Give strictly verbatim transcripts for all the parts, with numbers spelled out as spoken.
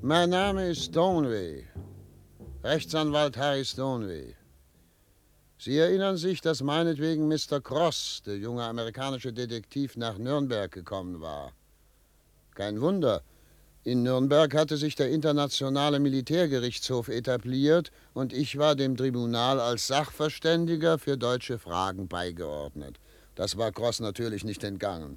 Mein Name ist Stoneway. Rechtsanwalt Harry Stoneway. Sie erinnern sich, dass meinetwegen Mister Cross, der junge amerikanische Detektiv, nach Nürnberg gekommen war. Kein Wunder. In Nürnberg hatte sich der Internationale Militärgerichtshof etabliert und ich war dem Tribunal als Sachverständiger für deutsche Fragen beigeordnet. Das war Cross natürlich nicht entgangen.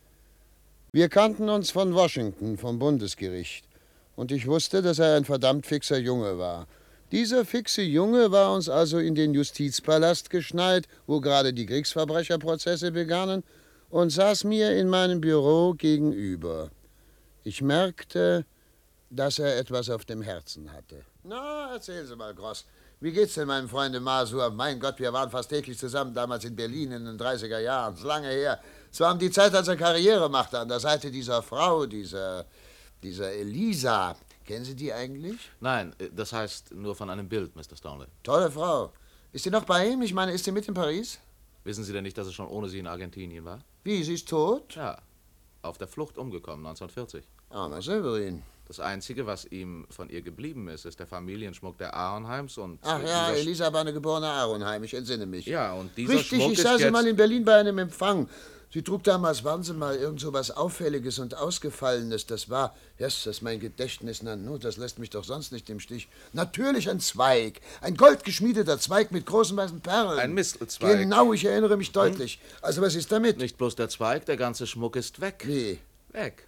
Wir kannten uns von Washington, vom Bundesgericht. Und ich wusste, dass er ein verdammt fixer Junge war. Dieser fixe Junge war uns also in den Justizpalast geschneit, wo gerade die Kriegsverbrecherprozesse begannen, und saß mir in meinem Büro gegenüber. Ich merkte, dass er etwas auf dem Herzen hatte. Na, erzählen Sie mal, Gross. Wie geht's denn meinem Freunde Masur? Mein Gott, wir waren fast täglich zusammen, damals in Berlin in den dreißiger Jahren. Das ist lange her. Es war um die Zeit, als er Karriere machte, an der Seite dieser Frau, dieser, dieser Elisa. Kennen Sie die eigentlich? Nein, das heißt nur von einem Bild, Mister Stoneway. Tolle Frau. Ist sie noch bei ihm? Ich meine, ist sie mit in Paris? Wissen Sie denn nicht, dass er schon ohne Sie in Argentinien war? Wie, sie ist tot? Ja, auf der Flucht umgekommen, neunzehnhundertvierzig. Armer Severin. Das Einzige, was ihm von ihr geblieben ist, ist der Familienschmuck der Ahrenheims und... Ach ja, Elisa war eine geborene Ahrenheim, ich entsinne mich. Ja, und dieser Richtig, Schmuck ich ist sah sie jetzt... mal in Berlin bei einem Empfang. Sie trug damals, waren Sie mal, irgend so was Auffälliges und Ausgefallenes. Das war, yes, das ist mein Gedächtnis, na no, das lässt mich doch sonst nicht im Stich. Natürlich ein Zweig, ein goldgeschmiedeter Zweig mit großen weißen Perlen. Ein Mistelzweig. Genau, ich erinnere mich deutlich. Hm? Also was ist damit? Nicht bloß der Zweig, der ganze Schmuck ist weg. Wie? Weg.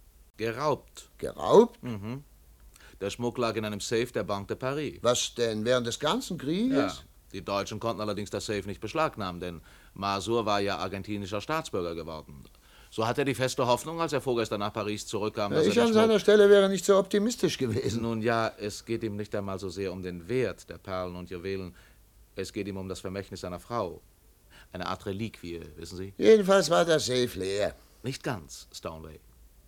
Geraubt. Geraubt? Mhm. Der Schmuck lag in einem Safe der Banque de Paris. Was denn, während des ganzen Krieges? Ja. Die Deutschen konnten allerdings das Safe nicht beschlagnahmen, denn Masur war ja argentinischer Staatsbürger geworden. So hat er die feste Hoffnung, als er vorgestern nach Paris zurückkam, Ja, dass ich er an Schmuck... seiner Stelle wäre nicht so optimistisch gewesen. Nun ja, es geht ihm nicht einmal so sehr um den Wert der Perlen und Juwelen. Es geht ihm um das Vermächtnis seiner Frau. Eine Art Reliquie, wissen Sie? Jedenfalls war der Safe leer. Nicht ganz, Stoneway.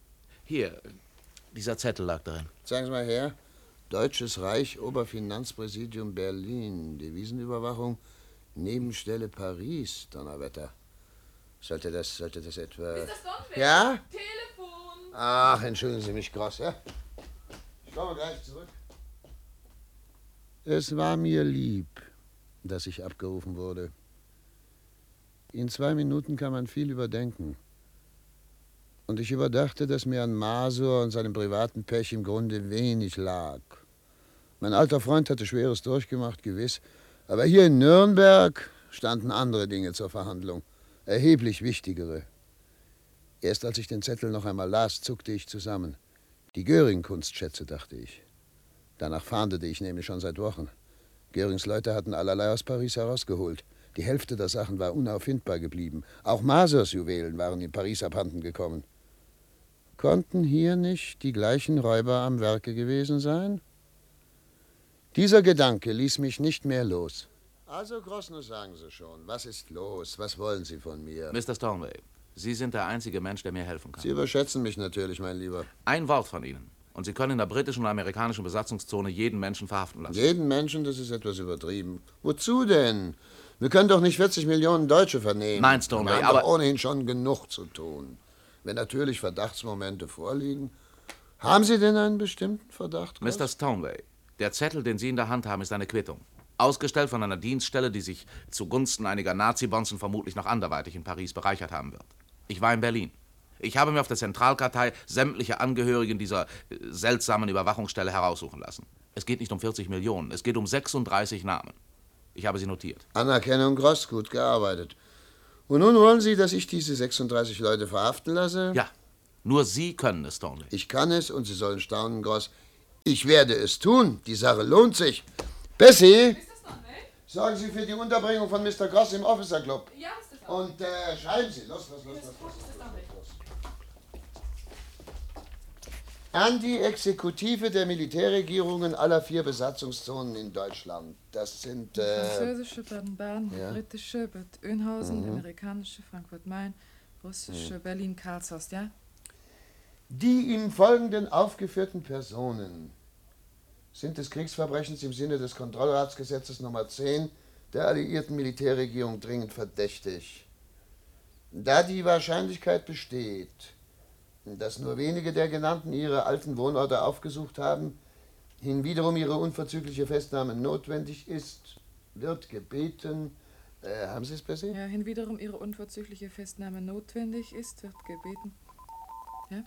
Hier, dieser Zettel lag darin. Zeigen Sie mal her. Deutsches Reich, Oberfinanzpräsidium Berlin, Devisenüberwachung, Nebenstelle Paris, Donnerwetter. Sollte das, sollte das etwa... Mister Stoneway? Ja? Telefon! Ach, entschuldigen Sie mich, Gross, ja? Ich komme gleich zurück. Es war mir lieb, dass ich abgerufen wurde. In zwei Minuten kann man viel überdenken. Und ich überdachte, dass mir an Masur und seinem privaten Pech im Grunde wenig lag. Mein alter Freund hatte Schweres durchgemacht, gewiss. Aber hier in Nürnberg standen andere Dinge zur Verhandlung. Erheblich wichtigere. Erst als ich den Zettel noch einmal las, zuckte ich zusammen. Die Göring-Kunstschätze, dachte ich. Danach fahndete ich nämlich schon seit Wochen. Görings Leute hatten allerlei aus Paris herausgeholt. Die Hälfte der Sachen war unauffindbar geblieben. Auch Masurs Juwelen waren in Paris abhanden gekommen. Konnten hier nicht die gleichen Räuber am Werke gewesen sein? Dieser Gedanke ließ mich nicht mehr los. Also, Grossner, sagen Sie schon, was ist los? Was wollen Sie von mir? Mister Stoneway, Sie sind der einzige Mensch, der mir helfen kann. Sie überschätzen mich natürlich, mein Lieber. Ein Wort von Ihnen. Und Sie können in der britischen und amerikanischen Besatzungszone jeden Menschen verhaften lassen. Jeden Menschen, das ist etwas übertrieben. Wozu denn? Wir können doch nicht vierzig Millionen Deutsche vernehmen. Nein, Stoneway, Wir haben aber... doch ohnehin schon genug zu tun. Wenn natürlich Verdachtsmomente vorliegen. Haben Sie denn einen bestimmten Verdacht, Gross? Mister Stoneway, der Zettel, den Sie in der Hand haben, ist eine Quittung. Ausgestellt von einer Dienststelle, die sich zugunsten einiger Nazi-Bonzen vermutlich noch anderweitig in Paris bereichert haben wird. Ich war in Berlin. Ich habe mir auf der Zentralkartei sämtliche Angehörigen dieser äh, seltsamen Überwachungsstelle heraussuchen lassen. Es geht nicht um vierzig Millionen, es geht um sechsunddreißig Namen. Ich habe sie notiert. Anerkennung, Gross, gut gearbeitet. Und nun wollen Sie, dass ich diese sechsunddreißig Leute verhaften lasse? Ja, nur Sie können es, Stoneway. Ich kann es und Sie sollen staunen, Gross. Ich werde es tun. Die Sache lohnt sich. Bessie, Mister Stoneway? sorgen Sie für die Unterbringung von Mister Gross im Officer Club. Ja, Mister Stoneway. Und äh, schreiben Sie. Los, los, los, los, Mister los, los, Stoneway. los. An die Exekutive der Militärregierungen aller vier Besatzungszonen in Deutschland. Das sind... Äh, Französische Baden-Baden, ja. britische Bad Oeynhausen, Mhm. amerikanische Frankfurt-Main, russische Berlin-Karlshorst, ja? Die im Folgenden aufgeführten Personen sind des Kriegsverbrechens im Sinne des Kontrollratsgesetzes Nummer zehn der alliierten Militärregierung dringend verdächtig. Da die Wahrscheinlichkeit besteht, dass nur wenige der Genannten ihre alten Wohnorte aufgesucht haben, hinwiederum ihre unverzügliche Festnahme notwendig ist, wird gebeten, äh, haben Sie es bei sich? Ja, hinwiederum ihre unverzügliche Festnahme notwendig ist, wird gebeten. Ja?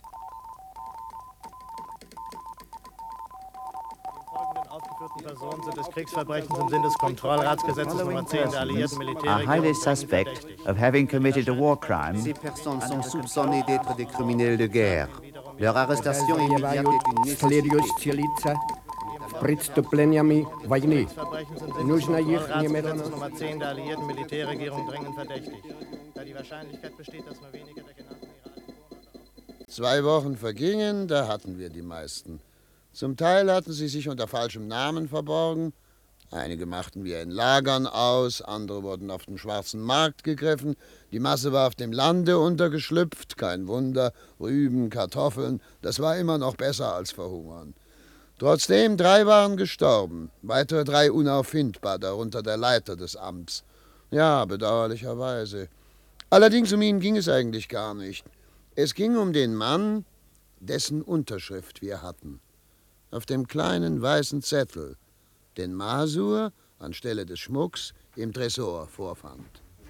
Aufgeführten Personen sind des Kriegsverbrechens im Sinne des Kontrollratsgesetzes Nummer zehn der alliierten are Militärregierung highly suspect of having committed a war crime. Ces personnes sont soupçonnées d'être des criminels de guerre. Leur arrestation immédiate est une nécessité. Kriegsverbrechens im Sinne des Kontrollratsgesetzes Nummer zehn der alliierten Militärregierung dringend verdächtig, da die Wahrscheinlichkeit besteht, dass nur wenige der genannten iranischen Zwei Wochen vergingen, da hatten wir die meisten. Zum Teil hatten sie sich unter falschem Namen verborgen. Einige machten wir in Lagern aus, andere wurden auf dem schwarzen Markt gegriffen. Die Masse war auf dem Lande untergeschlüpft, kein Wunder. Rüben, Kartoffeln, das war immer noch besser als verhungern. Trotzdem, drei waren gestorben, weitere drei unauffindbar, darunter der Leiter des Amts. Ja, bedauerlicherweise. Allerdings um ihn ging es eigentlich gar nicht. Es ging um den Mann, dessen Unterschrift wir hatten. Auf dem kleinen weißen Zettel, den Masur anstelle des Schmucks im Tresor vorfand.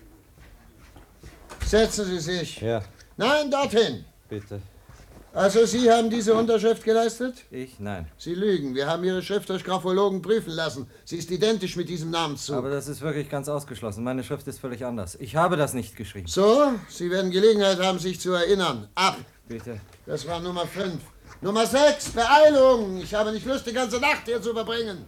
Setzen Sie sich. Ja. Nein, dorthin. Bitte. Also Sie haben diese Unterschrift geleistet? Ich? Nein. Sie lügen. Wir haben Ihre Schrift durch Graphologen prüfen lassen. Sie ist identisch mit diesem Namenszug. Aber das ist wirklich ganz ausgeschlossen. Meine Schrift ist völlig anders. Ich habe das nicht geschrieben. So, Sie werden Gelegenheit haben, sich zu erinnern. Ab. Bitte. Das war Nummer fünf. Nummer sechs, Beeilung! Ich habe nicht Lust, die ganze Nacht hier zu verbringen.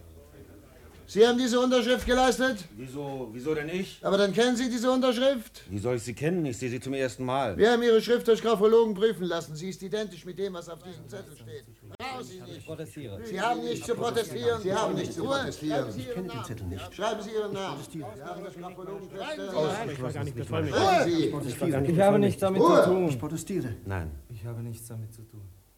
Sie haben diese Unterschrift geleistet? Wieso, wieso denn ich? Aber dann kennen Sie diese Unterschrift? Wie soll ich sie kennen? Ich sehe sie zum ersten Mal. Wir haben Ihre Schrift durch Graphologen prüfen lassen. Sie ist identisch mit dem, was auf diesem Zettel steht. Raus Sie nicht! Protestiere. Sie haben nicht zu protestieren. Sie haben nicht zu protestieren. Ich kenne den Zettel nicht. Schreiben Sie Ihren Namen. Sie haben durch Graphologen Ich war gar nicht bevollmächtigt. Ruhe! Ich habe nichts damit Ruhe. zu tun. Ich protestiere. Nein. Ich habe nichts damit zu tun.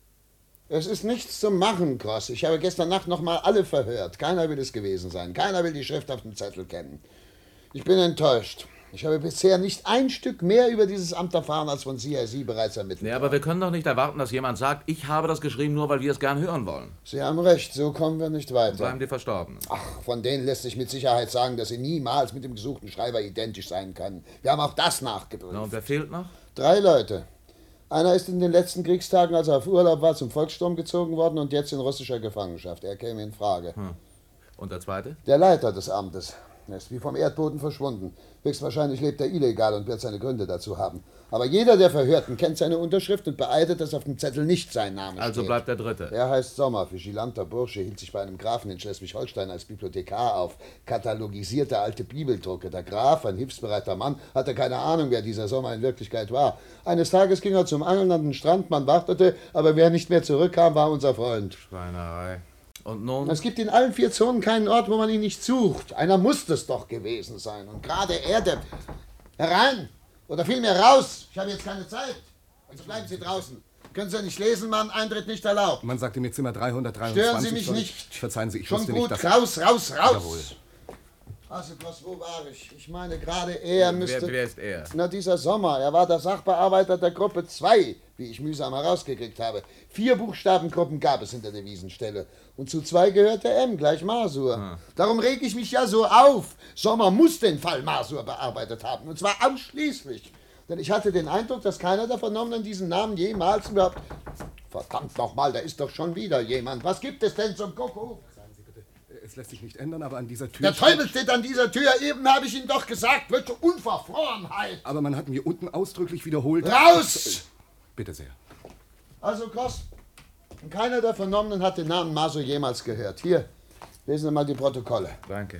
Es ist nichts zu machen, Cross. Ich habe gestern Nacht noch mal alle verhört. Keiner will es gewesen sein. Keiner will die Schrift auf dem Zettel kennen. Ich bin enttäuscht. Ich habe bisher nicht ein Stück mehr über dieses Amt erfahren, als von C I C bereits ermittelt. Nee, aber wir können doch nicht erwarten, dass jemand sagt, ich habe das geschrieben, nur weil wir es gern hören wollen. Sie haben recht, so kommen wir nicht weiter. Bleiben die Verstorbenen. Ach, von denen lässt sich mit Sicherheit sagen, dass sie niemals mit dem gesuchten Schreiber identisch sein können. Wir haben auch das nachgeprüft. Na, und wer fehlt noch? Drei Leute. Einer ist in den letzten Kriegstagen, als er auf Urlaub war, zum Volkssturm gezogen worden und jetzt in russischer Gefangenschaft. Er käme in Frage. Hm. Und der zweite? Der Leiter des Amtes. Er ist wie vom Erdboden verschwunden. Höchstwahrscheinlich lebt er illegal und wird seine Gründe dazu haben. Aber jeder der Verhörten kennt seine Unterschrift und beeidet, dass auf dem Zettel nicht sein Name Also steht. bleibt der dritte. Er heißt Sommer, vigilanter Bursche, hielt sich bei einem Grafen in Schleswig-Holstein als Bibliothekar auf, katalogisierte alte Bibeldrucke. Der Graf, ein hilfsbereiter Mann, hatte keine Ahnung, wer dieser Sommer in Wirklichkeit war. Eines Tages ging er zum Angeln an den Strand, man wartete, aber wer nicht mehr zurückkam, war unser Freund. Schweinerei. Und nun? Es gibt in allen vier Zonen keinen Ort, wo man ihn nicht sucht. Einer muss es doch gewesen sein. Und gerade er, der... Herein! Oder vielmehr raus! Ich habe jetzt keine Zeit. Also bleiben Sie draußen. Können Sie nicht lesen, Mann? Eintritt nicht erlaubt. Man sagte mir Zimmer dreihundertreiundzwanzig. Stören Sie mich soll- nicht. Verzeihen Sie, ich Schon wusste gut, nicht, dass... raus, raus, raus! Jawohl. Also, Klaus, wo war ich? Ich meine, gerade er müsste... Wer, wer ist er? Na, dieser Sommer. Er war der Sachbearbeiter der Gruppe zwei, wie ich mühsam herausgekriegt habe. Vier Buchstabengruppen gab es in der Devisenstelle. Und zu zwei gehörte M, gleich Masur. Hm. Darum reg ich mich ja so auf. Sommer muss den Fall Masur bearbeitet haben. Und zwar ausschließlich. Denn ich hatte den Eindruck, dass keiner der Vernommenen diesen Namen jemals überhaupt... Verdammt nochmal, da ist doch schon wieder jemand. Was gibt es denn zum Kuckuck? Es lässt sich nicht ändern, aber an dieser Tür... Der Teufel steht an dieser Tür. Eben habe ich Ihnen doch gesagt, welche Unverfrorenheit. Aber man hat mir unten ausdrücklich wiederholt... Raus! Bitte sehr. Also, Cross, keiner der Vernommenen hat den Namen Masur jemals gehört. Hier, lesen Sie mal die Protokolle. Danke.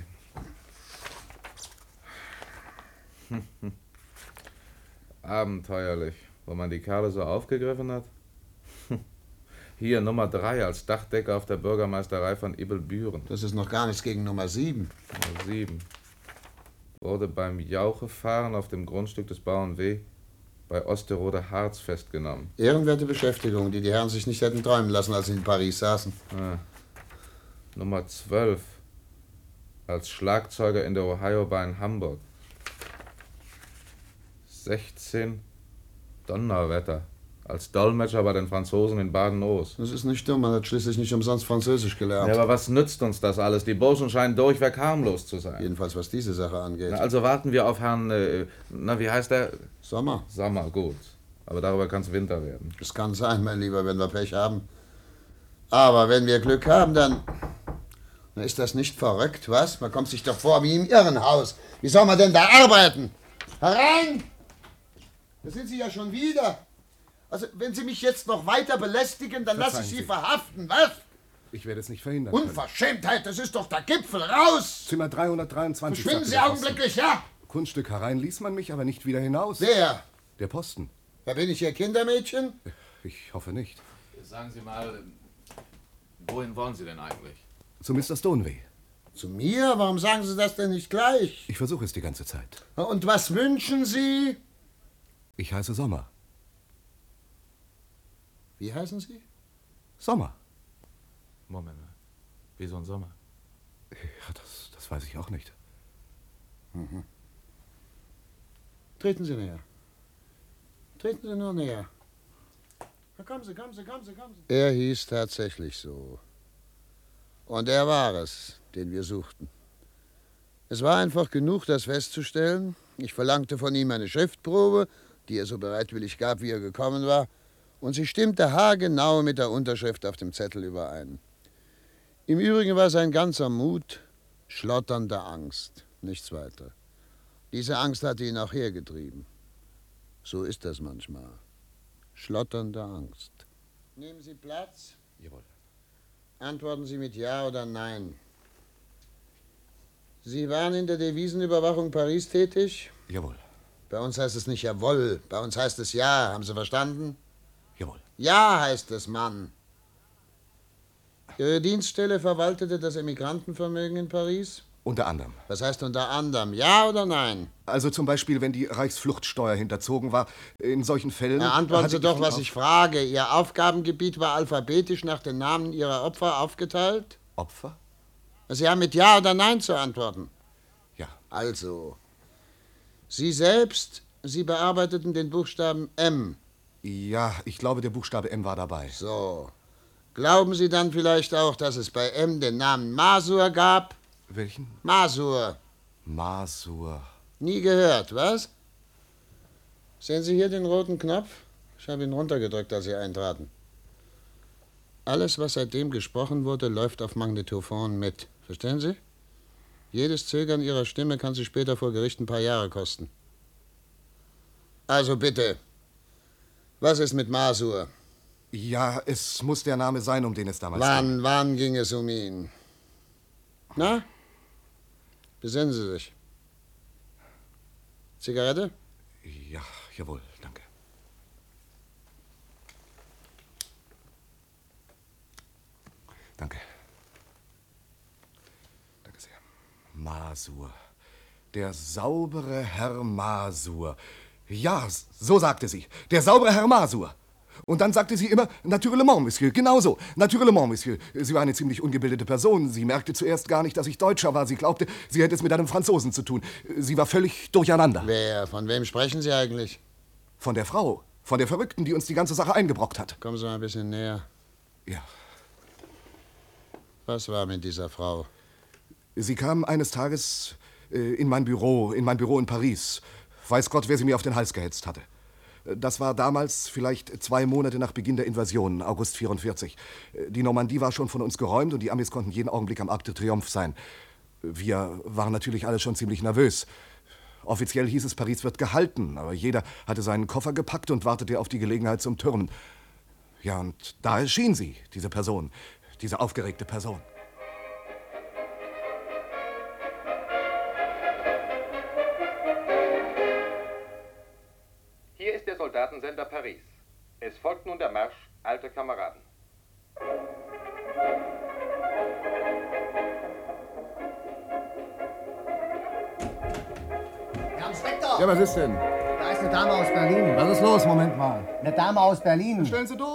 Abenteuerlich, wo man die Kerle so aufgegriffen hat. Hier Nummer drei als Dachdecker auf der Bürgermeisterei von Ibelbüren. Das ist noch gar nichts gegen Nummer sieben. Nummer sieben. Wurde beim Jauchefahren auf dem Grundstück des Bauern W. bei Osterode Harz festgenommen. Ehrenwerte Beschäftigung, die die Herren sich nicht hätten träumen lassen, als sie in Paris saßen. Ah. Nummer zwölf. Als Schlagzeuger in der Ohio-Bahn in Hamburg. sechzehn. Donnerwetter. Als Dolmetscher bei den Franzosen in Baden-Ost. Das ist nicht dumm, man hat schließlich nicht umsonst Französisch gelernt. Ja, aber was nützt uns das alles? Die Burschen scheinen durchweg harmlos zu sein. Jedenfalls, was diese Sache angeht. Na, also warten wir auf Herrn, äh, na, wie heißt der? Sommer. Sommer, gut. Aber darüber kann es Winter werden. Das kann sein, mein Lieber, wenn wir Pech haben. Aber wenn wir Glück haben, dann... Na, ist das nicht verrückt, was? Man kommt sich doch vor wie im Irrenhaus. Wie soll man denn da arbeiten? Herein! Da sind Sie ja schon wieder. Also, wenn Sie mich jetzt noch weiter belästigen, dann lasse ich Sie, Sie verhaften, was? Ich werde es nicht verhindern. Unverschämtheit, das ist doch der Gipfel, raus! Zimmer dreihundertdreiundzwanzig. Verschwinden Sie augenblicklich, ja! Kunststück herein ließ man mich, aber nicht wieder hinaus. Wer? Der Posten. Da bin ich Ihr Kindermädchen? Ich hoffe nicht. Sagen Sie mal, wohin wollen Sie denn eigentlich? Zu Mister Stoneway. Zu mir? Warum sagen Sie das denn nicht gleich? Ich versuche es die ganze Zeit. Und was wünschen Sie? Ich heiße Sommer. Wie heißen Sie? Sommer. Moment mal. Wie so ein Sommer? Ja, das, das weiß ich auch nicht. Mhm. Treten Sie näher. Treten Sie nur näher. Na, kommen Sie, kommen Sie, kommen Sie, kommen Sie. Er hieß tatsächlich so. Und er war es, den wir suchten. Es war einfach genug, das festzustellen. Ich verlangte von ihm eine Schriftprobe, die er so bereitwillig gab, wie er gekommen war, und sie stimmte haargenau mit der Unterschrift auf dem Zettel überein. Im Übrigen war sein ganzer Mut schlotternde Angst, nichts weiter. Diese Angst hatte ihn auch hergetrieben. So ist das manchmal. Schlotternde Angst. Nehmen Sie Platz. Jawohl. Antworten Sie mit Ja oder Nein. Sie waren in der Devisenüberwachung Paris tätig? Jawohl. Bei uns heißt es nicht Jawohl, bei uns heißt es Ja. Haben Sie verstanden? Jawohl. Ja heißt es, Mann. Ihre Dienststelle verwaltete das Emigrantenvermögen in Paris? Unter anderem. Was heißt unter anderem? Ja oder nein? Also zum Beispiel, wenn die Reichsfluchtsteuer hinterzogen war, in solchen Fällen... Na, antworten Sie doch, was Auf- ich frage. Ihr Aufgabengebiet war alphabetisch nach den Namen Ihrer Opfer aufgeteilt? Opfer? Sie haben mit Ja oder Nein zu antworten. Ja. Also, Sie selbst, Sie bearbeiteten den Buchstaben M. Ja, ich glaube, der Buchstabe M war dabei. So. Glauben Sie dann vielleicht auch, dass es bei M den Namen Masur gab? Welchen? Masur. Masur. Nie gehört, was? Sehen Sie hier den roten Knopf? Ich habe ihn runtergedrückt, als Sie eintraten. Alles, was seitdem gesprochen wurde, läuft auf Magnetophon mit. Verstehen Sie? Jedes Zögern Ihrer Stimme kann Sie später vor Gericht ein paar Jahre kosten. Also bitte, was ist mit Masur? Ja, es muss der Name sein, um den es damals Wann, ging. wann ging es um ihn? Na? Besinnen Sie sich. Zigarette? Ja, jawohl, danke. Danke. Danke sehr. Masur. Der saubere Herr Masur. Ja, so sagte sie. Der saubere Herr Masur. Und dann sagte sie immer, naturellement, Monsieur, genau so, naturellement, Monsieur. Sie war eine ziemlich ungebildete Person. Sie merkte zuerst gar nicht, dass ich Deutscher war. Sie glaubte, sie hätte es mit einem Franzosen zu tun. Sie war völlig durcheinander. Wer? Von wem sprechen Sie eigentlich? Von der Frau, von der Verrückten, die uns die ganze Sache eingebrockt hat. Kommen Sie mal ein bisschen näher. Ja. Was war mit dieser Frau? Sie kam eines Tages äh, in mein Büro, in mein Büro in Paris. Weiß Gott, wer sie mir auf den Hals gehetzt hatte. Das war damals vielleicht zwei Monate nach Beginn der Invasion, August vierundvierzig. Die Normandie war schon von uns geräumt und die Amis konnten jeden Augenblick am Arc de Triomphe sein. Wir waren natürlich alle schon ziemlich nervös. Offiziell hieß es, Paris wird gehalten, aber jeder hatte seinen Koffer gepackt und wartete auf die Gelegenheit zum Türmen. Ja, und da erschien sie, diese Person, diese aufgeregte Person. Hier ist der Soldatensender Paris. Es folgt nun der Marsch Alte Kameraden. Herr Inspektor! Ja, was ist denn? Da ist eine Dame aus Berlin. Was ist los? Moment mal. Eine Dame aus Berlin. Stellen Sie durch.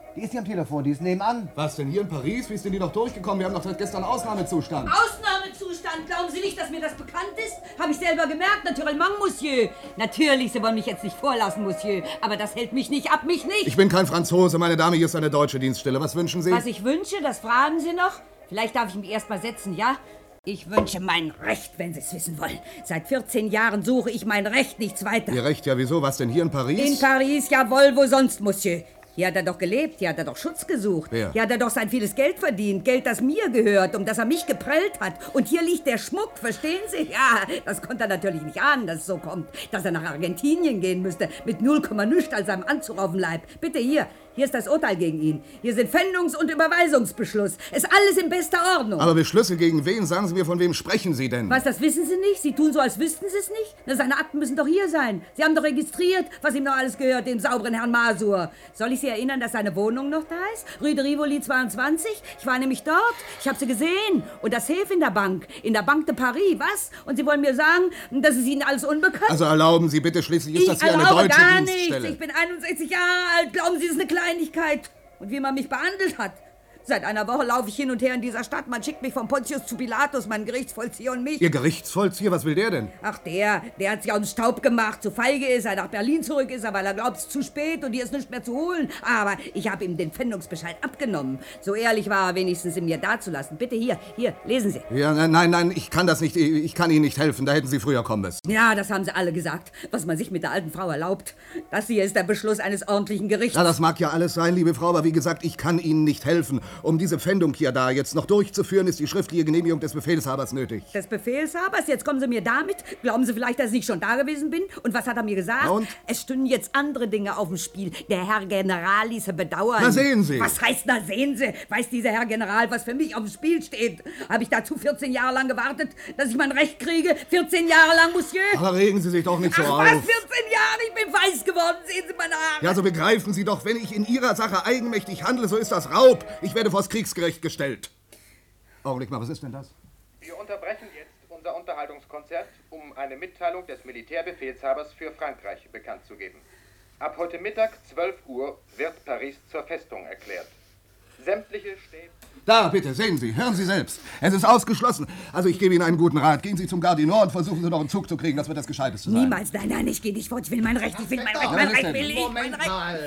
Die ist hier am Telefon, die ist nebenan. Was denn, hier in Paris? Wie ist denn die doch durchgekommen? Wir haben doch seit gestern Ausnahmezustand. Ausnahmezustand? Glauben Sie nicht, dass mir das bekannt ist? Habe ich selber gemerkt, naturellement, Monsieur. Natürlich, Sie wollen mich jetzt nicht vorlassen, Monsieur. Aber das hält mich nicht ab, mich nicht. Ich bin kein Franzose, meine Dame, hier ist eine deutsche Dienststelle. Was wünschen Sie? Was ich wünsche, das fragen Sie noch? Vielleicht darf ich mich erst mal setzen, ja? Ich wünsche mein Recht, wenn Sie es wissen wollen. Seit vierzehn Jahren suche ich mein Recht, nichts weiter. Ihr Recht, ja wieso? Was denn, hier in Paris? In Paris, jawohl, wo sonst, Monsieur? Hier hat er doch gelebt, hier hat er doch Schutz gesucht. Wer? Hier hat er doch sein vieles Geld verdient. Geld, das mir gehört, um das er mich geprellt hat. Und hier liegt der Schmuck, verstehen Sie? Ja, das konnte er natürlich nicht ahnen, dass es so kommt. Dass er nach Argentinien gehen müsste, mit null Komma nichts als seinem Anzug auf dem Leib. Bitte hier, hier ist das Urteil gegen ihn. Hier sind Pfändungs- und Überweisungsbeschluss. Ist alles in bester Ordnung. Aber Beschlüsse gegen wen? Sagen Sie mir, von wem sprechen Sie denn? Was, das wissen Sie nicht? Sie tun so, als wüssten Sie es nicht? Na, seine Akten müssen doch hier sein. Sie haben doch registriert, was ihm noch alles gehört, dem sauberen Herrn Masur. Soll ich Sie erinnern, dass seine Wohnung noch da ist? Rue de Rivoli zweiundzwanzig? Ich war nämlich dort. Ich habe sie gesehen. Und das Safe in der Bank. In der Bank de Paris, was? Und Sie wollen mir sagen, das ist Ihnen alles unbekannt? Also erlauben Sie bitte, schließlich ist ich das hier eine erlaube deutsche gar Dienststelle. Nichts. Ich bin einundsechzig Jahre alt. Glauben Sie, das ist eine Kleinigkeit? Und wie man mich behandelt hat. Seit einer Woche laufe ich hin und her in dieser Stadt. Man schickt mich von Pontius zu Pilatus, mein Gerichtsvollzieher und mich. Ihr Gerichtsvollzieher? Was will der denn? Ach, der, der hat sich aus dem Staub gemacht. Zu feige ist er, nach Berlin zurück ist er, weil er glaubt, es ist zu spät und hier ist nichts mehr zu holen. Aber ich habe ihm den Pfändungsbescheid abgenommen. So ehrlich war er wenigstens, ihn mir dazulassen. Bitte hier, hier, lesen Sie. Ja, nein, nein, ich kann das nicht. Ich kann Ihnen nicht helfen. Da hätten Sie früher kommen müssen. Ja, das haben sie alle gesagt, was man sich mit der alten Frau erlaubt. Das hier ist der Beschluss eines ordentlichen Gerichts. Na, das mag ja alles sein, liebe Frau, aber wie gesagt, ich kann Ihnen nicht helfen. Um diese Pfändung hier da jetzt noch durchzuführen, ist die schriftliche Genehmigung des Befehlshabers nötig. Des Befehlshabers? Jetzt kommen Sie mir damit? Glauben Sie vielleicht, dass ich schon da gewesen bin? Und was hat er mir gesagt? Na und? Es stünden jetzt andere Dinge auf dem Spiel. Der Herr General ließe bedauern. Na sehen Sie. Was heißt, na sehen Sie? Weiß dieser Herr General, was für mich auf dem Spiel steht? Habe ich dazu vierzehn Jahre lang gewartet, dass ich mein Recht kriege? vierzehn Jahre lang, Monsieur? Aber regen Sie sich doch nicht so Ach, auf. was, vierzehn Jahre? Ich bin weiß geworden. Sehen Sie meine Haare? Ja, so begreifen Sie doch, wenn ich in Ihrer Sache eigenmächtig handle, so ist das Raub. Ich werde vors Kriegsgericht gestellt. Augenblick mal, was ist denn das? Wir unterbrechen jetzt unser Unterhaltungskonzert, um eine Mitteilung des Militärbefehlshabers für Frankreich bekannt zu geben. Ab heute Mittag, zwölf Uhr, wird Paris zur Festung erklärt. Sämtliche Städte... Da, bitte, sehen Sie, hören Sie selbst. Es ist ausgeschlossen. Also ich gebe Ihnen einen guten Rat. Gehen Sie zum Gardinor und versuchen Sie noch einen Zug zu kriegen. Das wird das Gescheiteste sein. Niemals, nein, nein, ich gehe nicht fort. Ich will mein Recht, ich will mein Recht, mein Recht will ich, mein Recht. Mal.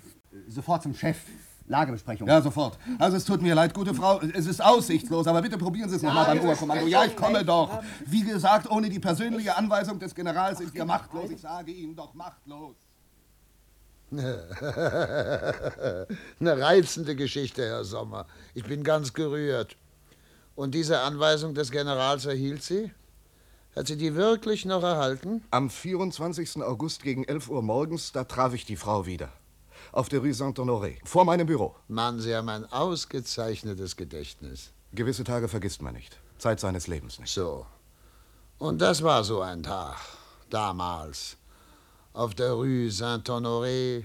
Sofort zum Chef. Lagebesprechung. Ja, sofort. Also es tut mir leid, gute Frau, es ist aussichtslos, aber bitte probieren Sie es noch mal beim Oberkommando. Ja, ich komme doch. Wie gesagt, ohne die persönliche Anweisung des Generals sind wir machtlos. Ich sage Ihnen doch machtlos. Eine reizende Geschichte, Herr Sommer. Ich bin ganz gerührt. Und diese Anweisung des Generals erhielt sie? Hat sie die wirklich noch erhalten? Am vierundzwanzigsten August gegen elf Uhr morgens, da traf ich die Frau wieder. Auf der Rue Saint-Honoré, vor meinem Büro. Mann, Sie haben ein ausgezeichnetes Gedächtnis. Gewisse Tage vergisst man nicht. Zeit seines Lebens nicht. So. Und das war so ein Tag. Damals. Auf der Rue Saint-Honoré.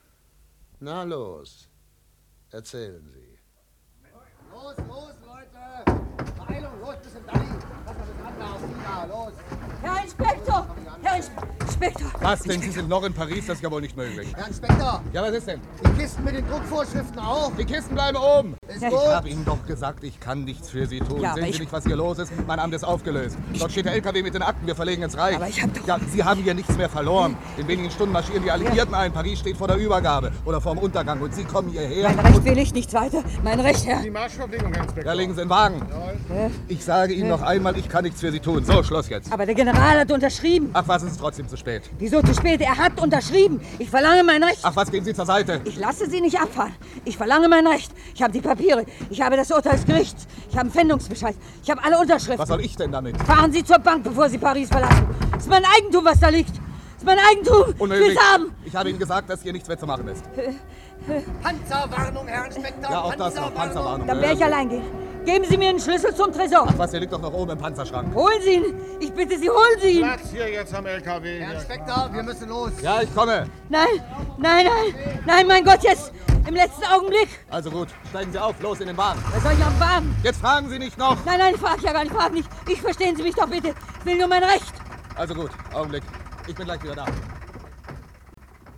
Na los. Erzählen Sie. Los, los, Leute! Beeilung, los, bisschen Dalli! Lass mal das andere auf China, los! Herr Inspektor! Herr Inspektor! Was denn? Sie sind noch in Paris? Das ist ja wohl nicht möglich. Herr Inspektor! Ja, was ist denn? Die Kisten mit den Druckvorschriften auch! Die Kisten bleiben oben! Ist ich gut. habe Ihnen doch gesagt, ich kann nichts für Sie tun. Ja, Sehen ich- Sie nicht, was hier los ist? Mein Amt ist aufgelöst. Dort steht der L K W mit den Akten. Wir verlegen ins Reich. Aber ich hab doch... Ja, Sie haben hier nichts mehr verloren. In wenigen Stunden marschieren die Alliierten ein. Paris steht vor der Übergabe oder vor dem Untergang. Und Sie kommen hierher. Mein Recht will ich, nichts weiter. Mein Recht, Herr. Die Marschverpflegung, Herr Inspektor. Ja, legen Sie den Wagen. Hä? Ich sage Ihnen noch einmal, ich kann nichts für Sie tun. So, Schluss jetzt. Aber der General hat unterschrieben. Ach was, es ist trotzdem zu spät. Wieso zu spät? Er hat unterschrieben. Ich verlange mein Recht. Ach was, gehen Sie zur Seite. Ich lasse Sie nicht abfahren. Ich verlange mein Recht. Ich habe die Papiere. Ich habe das Urteil des Gerichts. Ich habe einen Pfändungsbescheid. Ich habe alle Unterschriften. Was soll ich denn damit? Fahren Sie zur Bank, bevor Sie Paris verlassen. Es ist mein Eigentum, was da liegt. Es ist mein Eigentum. Ich will Unmöglich. es haben. Ich habe Ihnen gesagt, dass hier nichts mehr zu machen ist. Panzerwarnung, Herr Inspektor! Ja, auch das noch. Panzerwarnung. Dann werde ich allein gehen. Geben Sie mir einen Schlüssel zum Tresor. Ach was, der liegt doch noch oben im Panzerschrank. Holen Sie ihn. Ich bitte Sie, holen Sie ihn. Platz hier jetzt am L K W. Herr Inspektor, wir müssen los! Ja, ich komme. Nein, nein, nein. Nein, mein Gott, jetzt. Im letzten Augenblick. Also gut, steigen Sie auf, los in den Wagen. Was soll ich am Wagen? Jetzt fragen Sie nicht noch. Nein, nein, ich frage ja gar nicht, frage nicht. Ich verstehen Sie mich doch bitte. Ich will nur mein Recht. Also gut, Augenblick. Ich bin gleich wieder da.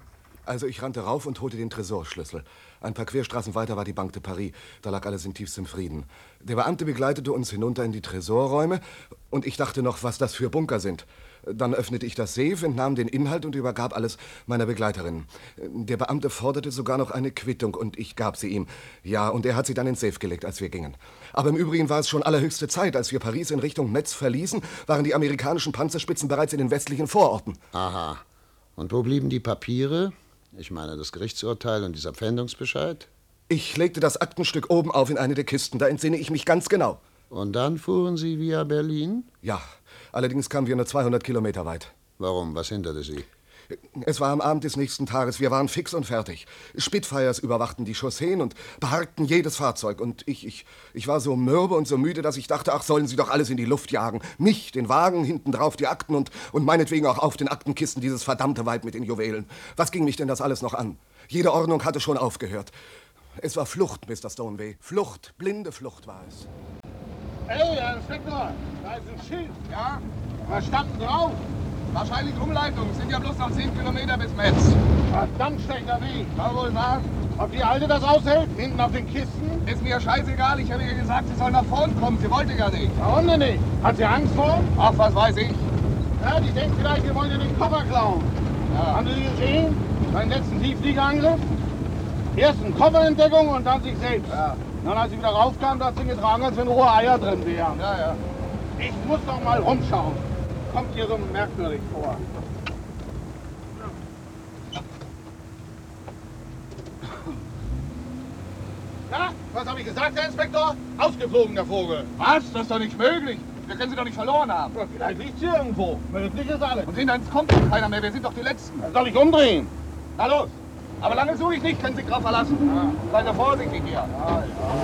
Also ich rannte rauf und holte den Tresorschlüssel. Ein paar Querstraßen weiter war die Banque de Paris. Da lag alles in tiefstem Frieden. Der Beamte begleitete uns hinunter in die Tresorräume und ich dachte noch, was das für Bunker sind. Dann öffnete ich das Safe, entnahm den Inhalt und übergab alles meiner Begleiterin. Der Beamte forderte sogar noch eine Quittung und ich gab sie ihm. Ja, und er hat sie dann ins Safe gelegt, als wir gingen. Aber im Übrigen war es schon allerhöchste Zeit. Als wir Paris in Richtung Metz verließen, waren die amerikanischen Panzerspitzen bereits in den westlichen Vororten. Aha. Und wo blieben die Papiere? Ich meine das Gerichtsurteil und dieser Pfändungsbescheid? Ich legte das Aktenstück oben auf in eine der Kisten, da entsinne ich mich ganz genau. Und dann fuhren Sie via Berlin? Ja, allerdings kamen wir nur zweihundert Kilometer weit. Warum? Was hinderte Sie? Es war am Abend des nächsten Tages. Wir waren fix und fertig. Spitfires überwachten die Chausseen und beharkten jedes Fahrzeug. Und ich, ich, ich war so mürbe und so müde, dass ich dachte, ach, sollen sie doch alles in die Luft jagen. Mich, den Wagen, hinten drauf die Akten und, und meinetwegen auch auf den Aktenkisten dieses verdammte Weib mit den Juwelen. Was ging mich denn das alles noch an? Jede Ordnung hatte schon aufgehört. Es war Flucht, Mister Stoneway. Flucht, blinde Flucht war es. Hey, Herr Inspektor, da ist ein Schild. Ja? Was stand denn drauf? Wahrscheinlich Umleitung. Es sind ja bloß noch zehn Kilometer bis Metz. Verdammt schlechter Weg. Na wohl was? Ob die Alte das aushält? Hinten auf den Kisten? Ist mir scheißegal. Ich habe ihr gesagt, sie soll nach vorn kommen. Sie wollte ja nicht. Warum denn nicht? Hat sie Angst vor? Ach, was weiß ich. Ja, die denkt vielleicht, wir wollen ihr den Koffer klauen. Ja. Haben Sie sie gesehen? Beim letzten Tieffliegerangriff? Erst eine Kofferentdeckung und dann sich selbst. Ja. Dann, als sie wieder raufkam, hat sie getragen, als wenn rohe Eier drin wären. Ja, ja. Ich muss doch mal rumschauen. Kommt hier so merkwürdig vor. Na, was habe ich gesagt, Herr Inspektor? Ausgeflogen, der Vogel. Was? Das ist doch nicht möglich. Wir können sie doch nicht verloren haben. Ja, vielleicht liegt sie irgendwo. Möglich ist alles. Und hinter uns kommt doch keiner mehr. Wir sind doch die Letzten. Dann soll ich umdrehen? Na los. Aber lange suche ich nicht. Können Sie drauf verlassen. Ja. Seid ihr vorsichtig hier. Ja, ja.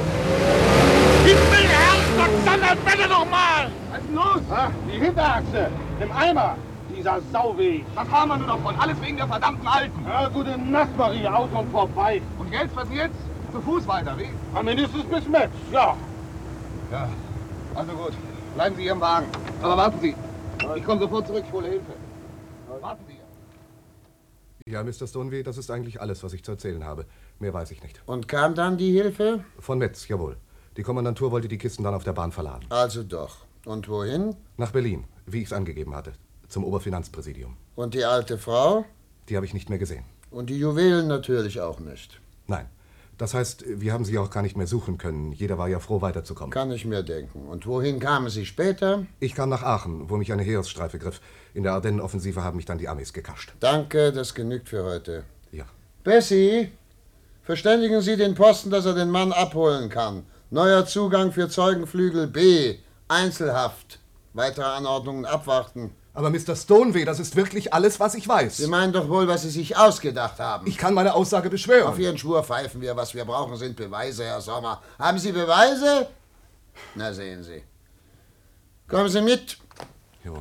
Himmel, bitte noch mal! Was ist denn los? Ach, die Hinterachse. Im Eimer. Dieser Sauweg. Was haben wir nur davon? Alles wegen der verdammten Alten. Ja, gute Nacht, Marie. Aus und vorbei. Und jetzt? Was jetzt? Zu Fuß weiter, wie? Ja, mindestens bis Metz, ja. Ja, also gut. Bleiben Sie hier im Wagen. Aber warten Sie. Ich komme sofort zurück. Ich hole Hilfe. Warten Sie. Ja, Mister Stoneway, das ist eigentlich alles, was ich zu erzählen habe. Mehr weiß ich nicht. Und kam dann die Hilfe? Von Metz, jawohl. Die Kommandantur wollte die Kisten dann auf der Bahn verladen. Also doch. Und wohin? Nach Berlin, wie ich es angegeben hatte. Zum Oberfinanzpräsidium. Und die alte Frau? Die habe ich nicht mehr gesehen. Und die Juwelen natürlich auch nicht? Nein. Das heißt, wir haben sie auch gar nicht mehr suchen können. Jeder war ja froh, weiterzukommen. Kann ich mir denken. Und wohin kamen Sie später? Ich kam nach Aachen, wo mich eine Heeresstreife griff. In der Ardennenoffensive haben mich dann die Amis gekascht. Danke, das genügt für heute. Ja. Bessie, verständigen Sie den Posten, dass er den Mann abholen kann. Neuer Zugang für Zeugenflügel B. Einzelhaft. Weitere Anordnungen abwarten. Aber Mister Stoneway, das ist wirklich alles, was ich weiß. Sie meinen doch wohl, was Sie sich ausgedacht haben. Ich kann meine Aussage beschwören. Auf Ihren Schwur pfeifen wir. Was wir brauchen, sind Beweise, Herr Sommer. Haben Sie Beweise? Na, sehen Sie. Kommen Sie mit. Jawohl.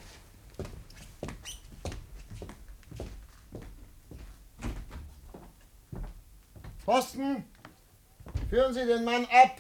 Posten, führen Sie den Mann ab.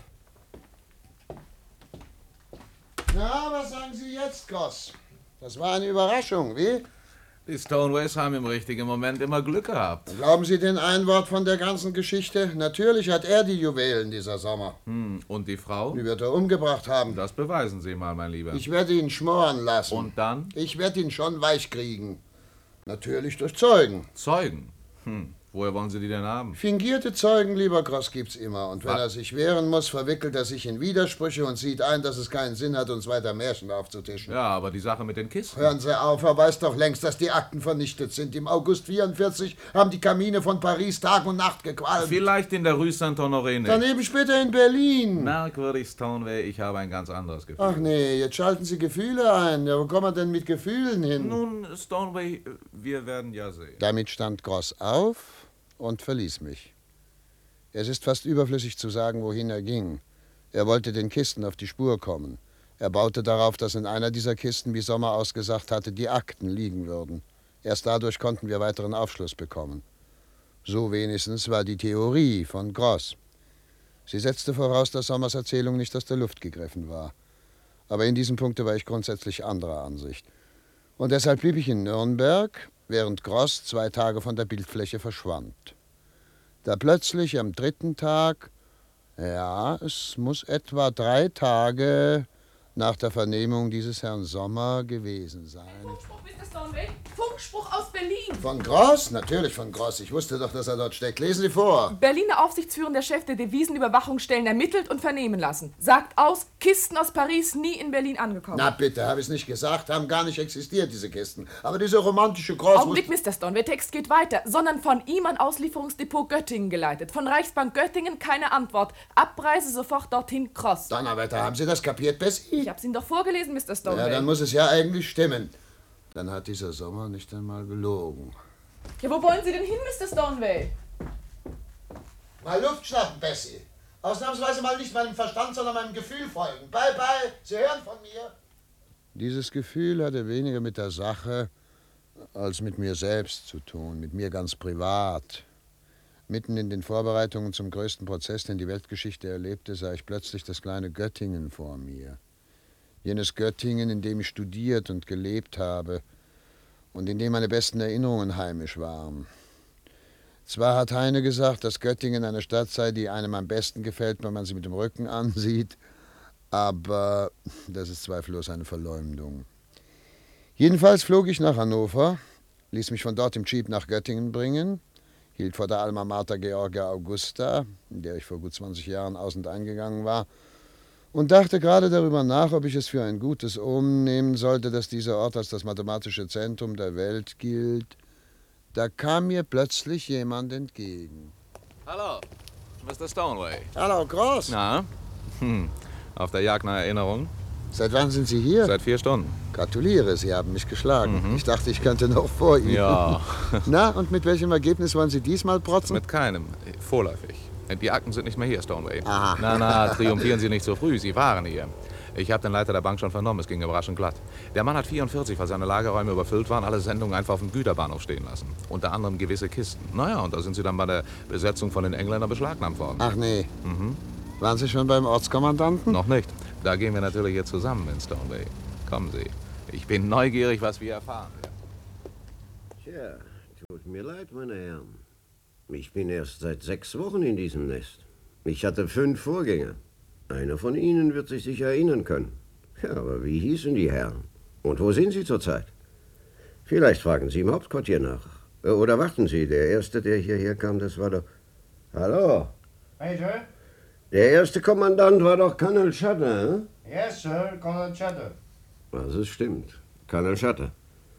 Na, was sagen Sie jetzt, Cross? Das war eine Überraschung, wie? Die Stoneways haben im richtigen Moment immer Glück gehabt. Glauben Sie den Einwort von der ganzen Geschichte? Natürlich hat er die Juwelen dieser Sommer. Hm, und die Frau? Die wird er umgebracht haben. Das beweisen Sie mal, mein Lieber. Ich werde ihn schmoren lassen. Und dann? Ich werde ihn schon weich kriegen. Natürlich durch Zeugen. Zeugen? Hm. Woher wollen Sie die denn haben? Fingierte Zeugen, lieber Cross, gibt's immer. Und wenn Was? er sich wehren muss, verwickelt er sich in Widersprüche und sieht ein, dass es keinen Sinn hat, uns weiter Märchen aufzutischen. Ja, aber die Sache mit den Kisten. Hören Sie auf, er weiß doch längst, dass die Akten vernichtet sind. Im August vierundvierzig haben die Kamine von Paris Tag und Nacht gequalmt. Vielleicht in der Rue Saint-Honoré nicht. Daneben später in Berlin. Merkwürdig, Stoneway, ich habe ein ganz anderes Gefühl. Ach nee, jetzt schalten Sie Gefühle ein. Ja, wo kommen wir denn mit Gefühlen hin? Nun, Stoneway, wir werden ja sehen. Damit stand Gross auf und verließ mich. Es ist fast überflüssig zu sagen, wohin er ging. Er wollte den Kisten auf die Spur kommen. Er baute darauf, dass in einer dieser Kisten, wie Sommer ausgesagt hatte, die Akten liegen würden. Erst dadurch konnten wir weiteren Aufschluss bekommen. So wenigstens war die Theorie von Gross. Sie setzte voraus, dass Sommers Erzählung nicht aus der Luft gegriffen war. Aber in diesem Punkte war ich grundsätzlich anderer Ansicht. Und deshalb blieb ich in Nürnberg während Gross zwei Tage von der Bildfläche verschwand. Da plötzlich am dritten Tag, ja, es muss etwa drei Tage nach der Vernehmung dieses Herrn Sommer gewesen sein. Funkspruch, Mister Stoneway. Funkspruch aus Berlin. Von Gross? Natürlich von Gross. Ich wusste doch, dass er dort steckt. Lesen Sie vor. Berliner Aufsichtsführender Chef der Devisenüberwachungsstellen ermittelt und vernehmen lassen. Sagt aus, Kisten aus Paris nie in Berlin angekommen. Na bitte, habe ich es nicht gesagt. Haben gar nicht existiert, diese Kisten. Aber diese romantische Gross... Augenblick, Mister Stoneway, Text geht weiter. Sondern von ihm an Auslieferungsdepot Göttingen geleitet. Von Reichsbank Göttingen keine Antwort. Abreise sofort dorthin, Cross. Donnerwetter, haben Sie das kapiert, Bessie? Ich hab's Ihnen doch vorgelesen, Mister Stoneway. Ja, dann muss es ja eigentlich stimmen. Dann hat dieser Sommer nicht einmal gelogen. Ja, wo wollen Sie denn hin, Mister Stoneway? Mal Luft schnappen, Bessie. Ausnahmsweise mal nicht meinem Verstand, sondern meinem Gefühl folgen. Bye, bye. Sie hören von mir. Dieses Gefühl hatte weniger mit der Sache als mit mir selbst zu tun, mit mir ganz privat. Mitten in den Vorbereitungen zum größten Prozess, den die Weltgeschichte erlebte, sah ich plötzlich das kleine Göttingen vor mir. Jenes Göttingen, in dem ich studiert und gelebt habe und in dem meine besten Erinnerungen heimisch waren. Zwar hat Heine gesagt, dass Göttingen eine Stadt sei, die einem am besten gefällt, wenn man sie mit dem Rücken ansieht, aber das ist zweifellos eine Verleumdung. Jedenfalls flog ich nach Hannover, ließ mich von dort im Jeep nach Göttingen bringen, hielt vor der Alma Mater Georgia Augusta, in der ich vor gut zwanzig Jahren aus- und eingegangen war, und dachte gerade darüber nach, ob ich es für ein gutes Omen nehmen sollte, dass dieser Ort als das mathematische Zentrum der Welt gilt. Da kam mir plötzlich jemand entgegen. Hallo, Mister Stoneway. Hallo, Gross. Na, hm. Auf der Jagd nach Erinnerung? Seit wann sind Sie hier? Seit vier Stunden. Gratuliere, Sie haben mich geschlagen. Mhm. Ich dachte, ich könnte noch vor Ihnen. Ja. Na, und mit welchem Ergebnis wollen Sie diesmal protzen? Mit keinem. Vorläufig. Die Akten sind nicht mehr hier, Stoneway. Aha. Na, na, triumphieren Sie nicht so früh. Sie waren hier. Ich habe den Leiter der Bank schon vernommen. Es ging überraschend glatt. Der Mann hat vierundvierzig, weil seine Lagerräume überfüllt waren, alle Sendungen einfach auf dem Güterbahnhof stehen lassen. Unter anderem gewisse Kisten. Naja, und da sind sie dann bei der Besetzung von den Engländern beschlagnahmt worden. Ach nee. Mhm. Waren Sie schon beim Ortskommandanten? Noch nicht. Da gehen wir natürlich jetzt zusammen in Stoneway. Kommen Sie. Ich bin neugierig, was wir erfahren werden. Tja, tut mir leid, meine Herren. Ich bin erst seit sechs Wochen in diesem Nest. Ich hatte fünf Vorgänger. Einer von Ihnen wird sich sicher erinnern können. Ja, aber wie hießen die Herren? Und wo sind sie zurzeit? Vielleicht fragen Sie im Hauptquartier nach. Oder warten Sie, der Erste, der hierher kam, das war doch... Hallo? Major? Der erste Kommandant war doch Colonel Shutter, hm? Yes, sir, Colonel Shutter. Also es stimmt. Colonel Shutter.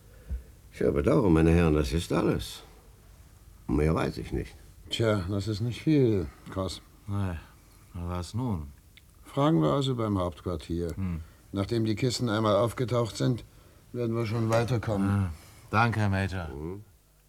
Ich bedauere, meine Herren, das ist alles. Mehr weiß ich nicht. Tja, das ist nicht viel, Cross. Na, was nun? Fragen wir also beim Hauptquartier. Hm. Nachdem die Kisten einmal aufgetaucht sind, werden wir schon weiterkommen. Ah, danke, Herr Major. Hm.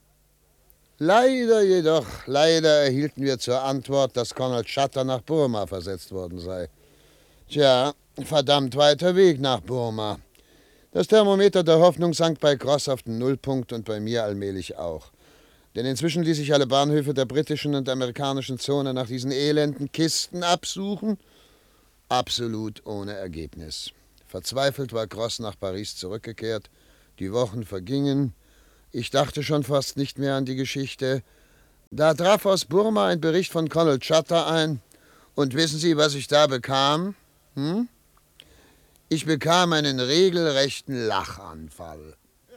Leider jedoch, leider erhielten wir zur Antwort, dass Colonel Shutter nach Burma versetzt worden sei. Tja, verdammt weiter Weg nach Burma. Das Thermometer der Hoffnung sank bei Cross auf den Nullpunkt und bei mir allmählich auch. Denn inzwischen ließ ich alle Bahnhöfe der britischen und amerikanischen Zone nach diesen elenden Kisten absuchen. Absolut ohne Ergebnis. Verzweifelt war Cross nach Paris zurückgekehrt. Die Wochen vergingen. Ich dachte schon fast nicht mehr an die Geschichte. Da traf aus Burma ein Bericht von Colonel Shutter ein. Und wissen Sie, was ich da bekam? Hm? Ich bekam einen regelrechten Lachanfall.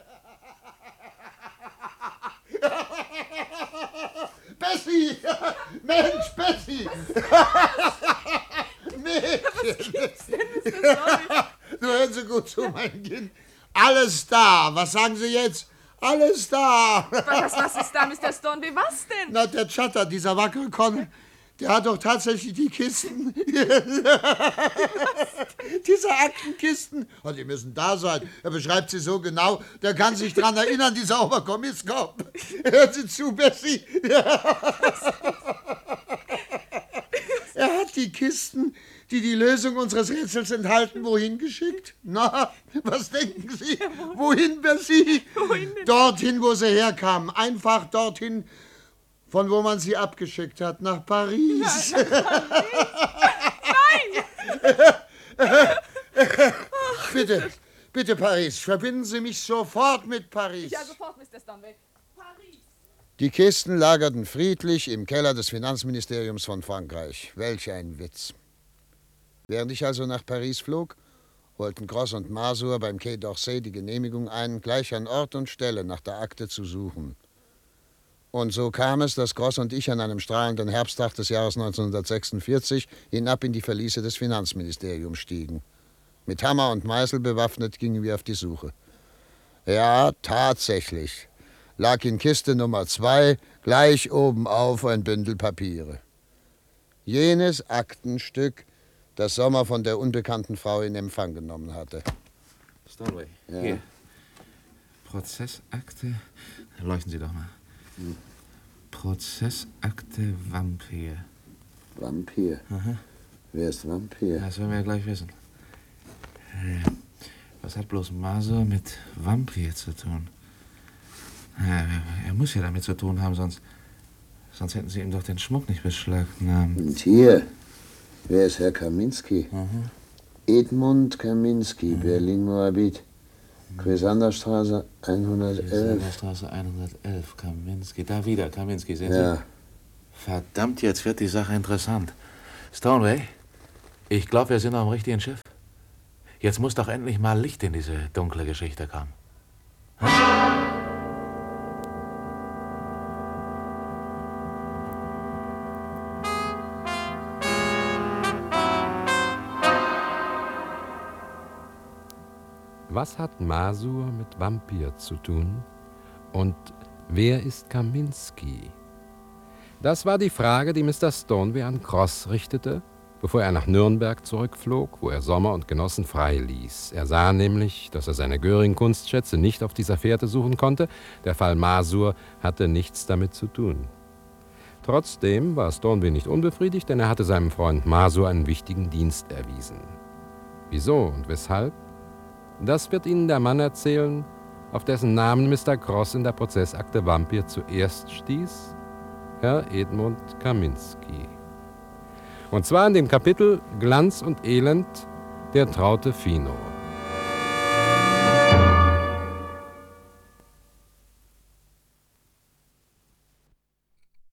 Bessie! Mensch, Bessie! Mädchen! Du hören Sie gut zu, mein Kind. Alles da. Was sagen Sie jetzt? Alles da. Was, was ist da, Mister Stoneway? Was denn? Na, der Shutter, dieser wackere Colonel, der hat doch tatsächlich die Kisten. Diese Aktenkisten. Und die müssen da sein. Er beschreibt sie so genau, der kann sich dran erinnern, dieser Oberkommisskopf. Hören Sie zu, Bessie. Er hat die Kisten, die die Lösung unseres Rätsels enthalten, wohin geschickt? Na, was denken Sie? Wohin, Bessie? Wohin denn? Dorthin, wo sie herkamen. Einfach dorthin, von wo man sie abgeschickt hat, nach Paris. Ja, nach Paris. Nein! Bitte, bitte, Paris, verbinden Sie mich sofort mit Paris. Ja, sofort, Mister Stoneway. Die Kisten lagerten friedlich im Keller des Finanzministeriums von Frankreich. Welch ein Witz. Während ich also nach Paris flog, holten Gross und Masur beim Quai d'Orsay die Genehmigung ein, gleich an Ort und Stelle nach der Akte zu suchen. Und so kam es, dass Gross und ich an einem strahlenden Herbsttag des Jahres neunzehnhundertsechsundvierzig hinab in die Verliese des Finanzministeriums stiegen. Mit Hammer und Meißel bewaffnet gingen wir auf die Suche. Ja, tatsächlich lag in Kiste Nummer zwei gleich oben auf ein Bündel Papiere. Jenes Aktenstück, das Sommer von der unbekannten Frau in Empfang genommen hatte. Stoneway, ja. Hier. Prozessakte. Leuchten Sie doch mal. Hm. Prozessakte Vampir. Vampir? Aha. Wer ist Vampir? Das werden wir ja gleich wissen. Was hat bloß Masur mit Vampir zu tun? Ja, er muss ja damit zu tun haben, sonst, sonst hätten Sie ihm doch den Schmuck nicht beschlagnahmt. Und hier, wer ist Herr Kaminski? Mhm. Edmund Kaminski, mhm. Berlin-Moabit. Quesanderstraße hundertelf. Quesanderstraße hundertelf, Kaminski. Da wieder, Kaminski, sehen ja. Sie? Verdammt, jetzt wird die Sache interessant. Stoneway, ich glaube, wir sind auf dem richtigen Schiff. Jetzt muss doch endlich mal Licht in diese dunkle Geschichte kommen. Was hat Masur mit Vampir zu tun? Und wer ist Kaminski? Das war die Frage, die Mister Stoneway an Gross richtete, bevor er nach Nürnberg zurückflog, wo er Sommer und Genossen freiließ. Er sah nämlich, dass er seine Göring-Kunstschätze nicht auf dieser Fährte suchen konnte. Der Fall Masur hatte nichts damit zu tun. Trotzdem war Stoneway nicht unbefriedigt, denn er hatte seinem Freund Masur einen wichtigen Dienst erwiesen. Wieso und weshalb? Das wird Ihnen der Mann erzählen, auf dessen Namen Mister Gross in der Prozessakte Vampir zuerst stieß, Herr Edmund Kaminski. Und zwar in dem Kapitel Glanz und Elend, der traute Fino.